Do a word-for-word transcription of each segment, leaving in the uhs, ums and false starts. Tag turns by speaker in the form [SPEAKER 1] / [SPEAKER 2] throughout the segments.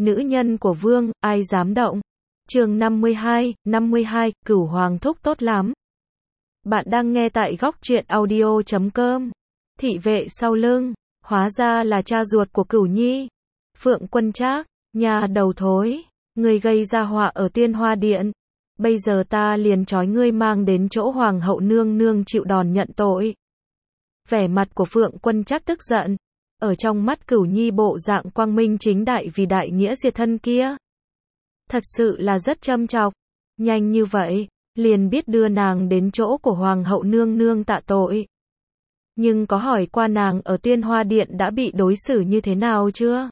[SPEAKER 1] nữ nhân của vương, ai dám động. Chương năm mươi hai, năm mươi hai, Cửu Hoàng thúc tốt lắm. Bạn đang nghe tại góc truyện audio chấm com. Thị vệ sau lưng, hóa ra là cha ruột của Cửu Nhi. Phượng Quân Trác, nhà đầu thối, ngươi gây ra họa ở Tiên Hoa Điện. Bây giờ ta liền trói ngươi mang đến chỗ Hoàng hậu nương nương chịu đòn nhận tội. Vẻ mặt của Phượng Quân Trác tức giận. Ở trong mắt Cửu Nhi bộ dạng quang minh chính đại vì đại nghĩa diệt thân kia. Thật sự là rất châm chọc. Nhanh như vậy, liền biết đưa nàng đến chỗ của Hoàng hậu nương nương tạ tội. Nhưng có hỏi qua nàng ở Tiên Hoa Điện đã bị đối xử như thế nào chưa?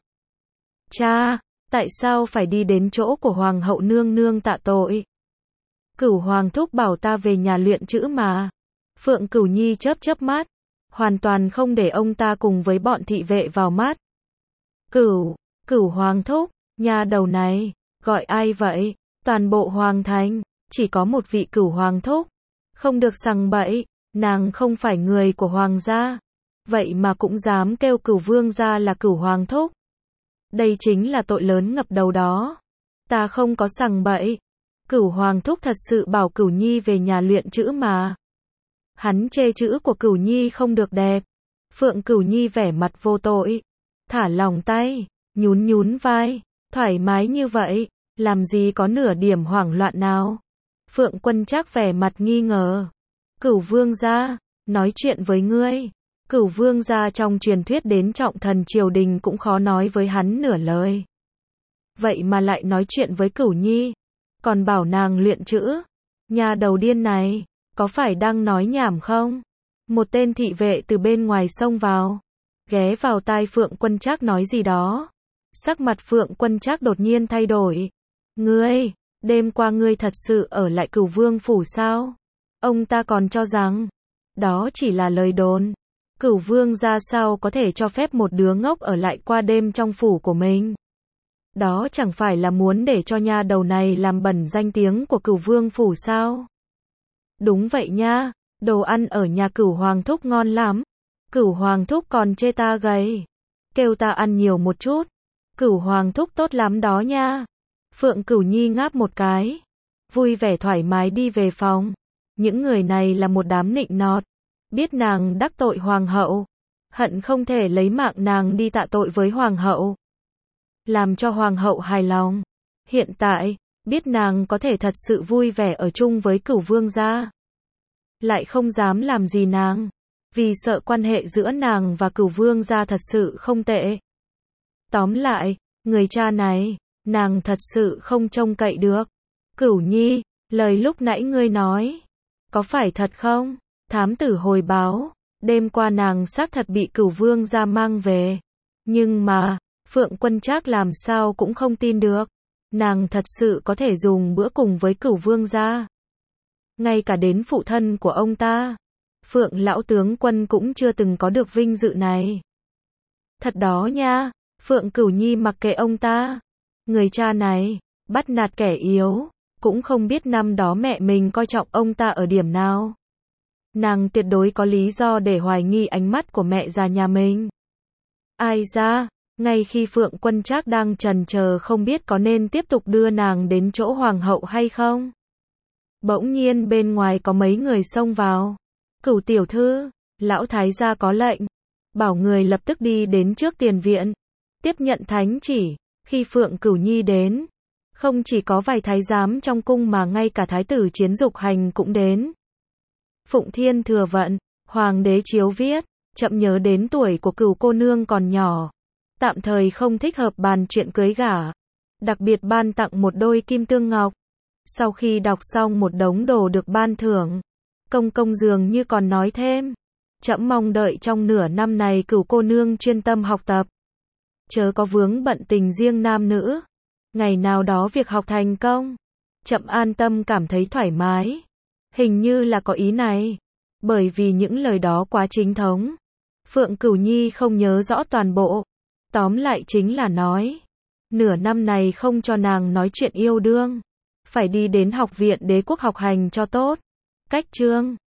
[SPEAKER 1] Cha, tại sao phải đi đến chỗ của Hoàng hậu nương nương tạ tội? Cửu Hoàng thúc bảo ta về nhà luyện chữ mà. Phượng Cửu Nhi chớp chớp mắt, hoàn toàn không để ông ta cùng với bọn thị vệ vào mắt. Cửu, Cửu Hoàng thúc, nhà đầu này, gọi ai vậy? Toàn bộ Hoàng thành, chỉ có một vị Cửu Hoàng thúc. Không được sằng bậy, nàng không phải người của Hoàng gia. Vậy mà cũng dám kêu Cửu Vương gia là Cửu Hoàng thúc. Đây chính là tội lớn ngập đầu đó. Ta không có sằng bậy. Cửu Hoàng thúc thật sự bảo Cửu Nhi về nhà luyện chữ mà. Hắn chê chữ của Cửu Nhi không được đẹp. Phượng Cửu Nhi vẻ mặt vô tội, thả lỏng tay, nhún nhún vai, thoải mái như vậy, làm gì có nửa điểm hoảng loạn nào. Phượng Quân Trác vẻ mặt nghi ngờ. Cửu Vương gia, nói chuyện với ngươi. Cửu Vương gia trong truyền thuyết đến trọng thần triều đình cũng khó nói với hắn nửa lời. Vậy mà lại nói chuyện với Cửu Nhi, còn bảo nàng luyện chữ. Nhà đầu điên này, có phải đang nói nhảm không? Một tên thị vệ từ bên ngoài xông vào, ghé vào tai Phượng Quân Trác nói gì đó. Sắc mặt Phượng Quân Trác đột nhiên thay đổi. Ngươi, đêm qua ngươi thật sự ở lại Cửu Vương phủ sao? Ông ta còn cho rằng đó chỉ là lời đồn. Cửu Vương gia sao có thể cho phép một đứa ngốc ở lại qua đêm trong phủ của mình? Đó chẳng phải là muốn để cho nha đầu này làm bẩn danh tiếng của Cửu Vương phủ sao? Đúng vậy nha, đồ ăn ở nhà Cửu Hoàng thúc ngon lắm. Cửu Hoàng thúc còn chê ta gầy, kêu ta ăn nhiều một chút. Cửu Hoàng thúc tốt lắm đó nha. Phượng Cửu Nhi ngáp một cái, vui vẻ thoải mái đi về phòng. Những người này là một đám nịnh nọt, biết nàng đắc tội Hoàng hậu, hận không thể lấy mạng nàng đi tạ tội với Hoàng hậu, làm cho Hoàng hậu hài lòng. Hiện tại, biết nàng có thể thật sự vui vẻ ở chung với Cửu Vương gia, lại không dám làm gì nàng, vì sợ quan hệ giữa nàng và Cửu Vương gia thật sự không tệ. Tóm lại, người cha này, nàng thật sự không trông cậy được. Cửu Nhi, lời lúc nãy ngươi nói, có phải thật không? Thám tử hồi báo, đêm qua nàng xác thật bị Cửu Vương gia mang về. Nhưng mà, Phượng Quân Trác làm sao cũng không tin được. Nàng thật sự có thể dùng bữa cùng với Cửu Vương gia. Ngay cả đến phụ thân của ông ta, Phượng lão tướng quân cũng chưa từng có được vinh dự này. Thật đó nha, Phượng Cửu Nhi mặc kệ ông ta. Người cha này, bắt nạt kẻ yếu, cũng không biết năm đó mẹ mình coi trọng ông ta ở điểm nào. Nàng tuyệt đối có lý do để hoài nghi ánh mắt của mẹ già nhà mình. Ai ra, ngay khi Phượng Quân Trác đang chần chờ không biết có nên tiếp tục đưa nàng đến chỗ Hoàng hậu hay không, bỗng nhiên bên ngoài có mấy người xông vào. Cửu tiểu thư, lão thái gia có lệnh, bảo người lập tức đi đến trước tiền viện, tiếp nhận thánh chỉ. Khi Phượng Cửu Nhi đến, không chỉ có vài thái giám trong cung mà ngay cả thái tử Chiến Dục Hành cũng đến. Phụng Thiên thừa vận, Hoàng đế chiếu viết, chậm nhớ đến tuổi của Cửu cô nương còn nhỏ, tạm thời không thích hợp bàn chuyện cưới gả, đặc biệt ban tặng một đôi kim tương ngọc. Sau khi đọc xong một đống đồ được ban thưởng, công công dường như còn nói thêm, trẫm mong đợi trong nửa năm này Cửu cô nương chuyên tâm học tập, chớ có vướng bận tình riêng nam nữ. Ngày nào đó việc học thành công, trẫm an tâm cảm thấy thoải mái. Hình như là có ý này, bởi vì những lời đó quá chính thống. Phượng Cửu Nhi không nhớ rõ toàn bộ. Tóm lại chính là nói, nửa năm này không cho nàng nói chuyện yêu đương, phải đi đến học viện đế quốc học hành cho tốt. Cách chương